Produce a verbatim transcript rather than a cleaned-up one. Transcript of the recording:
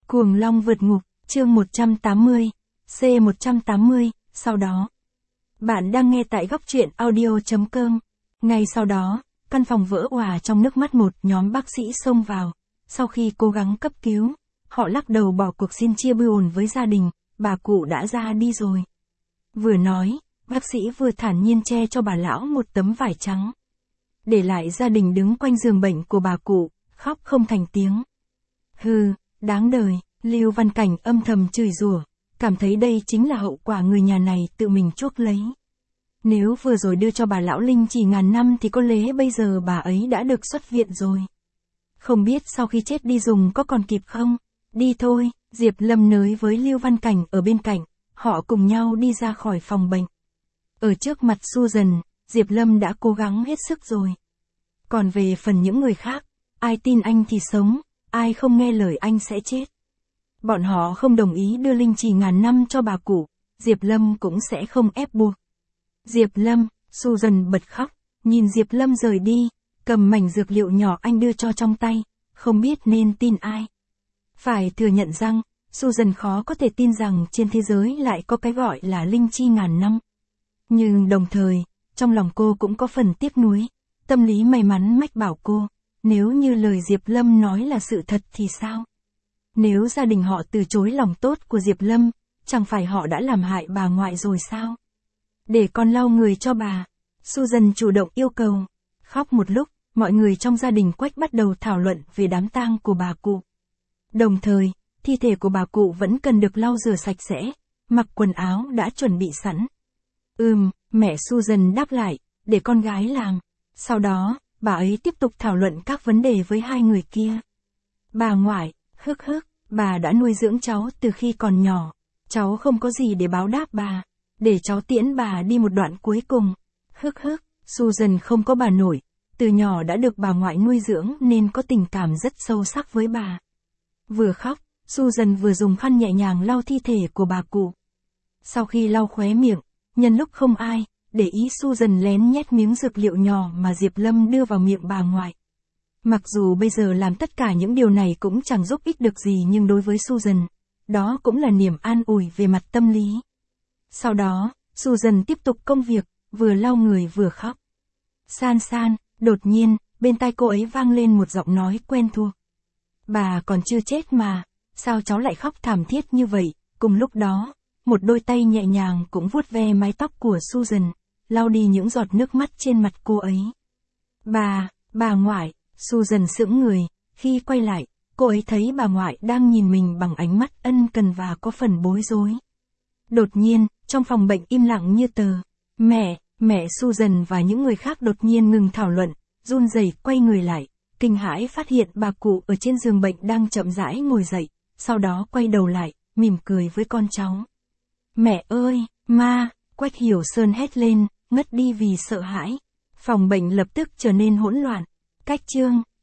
Cuồng Long vượt ngục, chương một trăm tám mươi, C một trăm tám mươi, sau đó. Bạn đang nghe tại góc truyện audio chấm com. Ngay sau đó, căn phòng vỡ òa trong nước mắt một nhóm bác sĩ xông vào. Sau khi cố gắng cấp cứu, họ lắc đầu bỏ cuộc xin chia buồn với gia đình, bà cụ đã ra đi rồi. Vừa nói, bác sĩ vừa thản nhiên che cho bà lão một tấm vải trắng. Để lại gia đình đứng quanh giường bệnh của bà cụ, khóc không thành tiếng. Hừ, đáng đời, Lưu Văn Cảnh âm thầm chửi rủa, cảm thấy đây chính là hậu quả người nhà này tự mình chuốc lấy. Nếu vừa rồi đưa cho bà lão linh chỉ ngàn năm thì có lẽ bây giờ bà ấy đã được xuất viện rồi. Không biết sau khi chết đi dùng có còn kịp không? Đi thôi, Diệp Lâm nói với Lưu Văn Cảnh ở bên cạnh, họ cùng nhau đi ra khỏi phòng bệnh. Ở trước mặt Susan, Diệp Lâm đã cố gắng hết sức rồi. Còn về phần những người khác, ai tin anh thì sống, ai không nghe lời anh sẽ chết. Bọn họ không đồng ý đưa linh chỉ ngàn năm cho bà cụ, Diệp Lâm cũng sẽ không ép buộc. Diệp Lâm, Susan bật khóc, nhìn Diệp Lâm rời đi, cầm mảnh dược liệu nhỏ anh đưa cho trong tay, không biết nên tin ai. Phải thừa nhận rằng, Susan khó có thể tin rằng trên thế giới lại có cái gọi là linh chi ngàn năm. Nhưng đồng thời, trong lòng cô cũng có phần tiếc nuối, tâm lý may mắn mách bảo cô, nếu như lời Diệp Lâm nói là sự thật thì sao? Nếu gia đình họ từ chối lòng tốt của Diệp Lâm, chẳng phải họ đã làm hại bà ngoại rồi sao? Để con lau người cho bà, Susan chủ động yêu cầu. Khóc một lúc, mọi người trong gia đình Quách bắt đầu thảo luận về đám tang của bà cụ. Đồng thời, thi thể của bà cụ vẫn cần được lau rửa sạch sẽ, mặc quần áo đã chuẩn bị sẵn. Ừm, mẹ Susan đáp lại, để con gái làm. Sau đó, bà ấy tiếp tục thảo luận các vấn đề với hai người kia. Bà ngoại, hức hức, bà đã nuôi dưỡng cháu từ khi còn nhỏ. Cháu không có gì để báo đáp bà. Để cháu tiễn bà đi một đoạn cuối cùng. Hức hức, Susan không có bà nội. Từ nhỏ đã được bà ngoại nuôi dưỡng nên có tình cảm rất sâu sắc với bà. Vừa khóc, Susan vừa dùng khăn nhẹ nhàng lau thi thể của bà cụ. Sau khi lau khóe miệng, nhân lúc không ai, để ý Susan lén nhét miếng dược liệu nhỏ mà Diệp Lâm đưa vào miệng bà ngoại. Mặc dù bây giờ làm tất cả những điều này cũng chẳng giúp ích được gì nhưng đối với Susan, đó cũng là niềm an ủi về mặt tâm lý. Sau đó, Susan tiếp tục công việc, vừa lau người vừa khóc. San San, đột nhiên, bên tai cô ấy vang lên một giọng nói quen thuộc. Bà còn chưa chết mà, sao cháu lại khóc thảm thiết như vậy? Cùng lúc đó, một đôi tay nhẹ nhàng cũng vuốt ve mái tóc của Susan, lau đi những giọt nước mắt trên mặt cô ấy. Bà, bà ngoại, Susan sững người, khi quay lại, cô ấy thấy bà ngoại đang nhìn mình bằng ánh mắt ân cần và có phần bối rối. Đột nhiên, trong phòng bệnh im lặng như tờ. Mẹ, mẹ Susan và những người khác đột nhiên ngừng thảo luận, run rẩy quay người lại, kinh hãi phát hiện bà cụ ở trên giường bệnh đang chậm rãi ngồi dậy, sau đó quay đầu lại, mỉm cười với con cháu. Mẹ ơi, ma, Quách Hiểu Sơn hét lên, ngất đi vì sợ hãi. Phòng bệnh lập tức trở nên hỗn loạn. Cách chương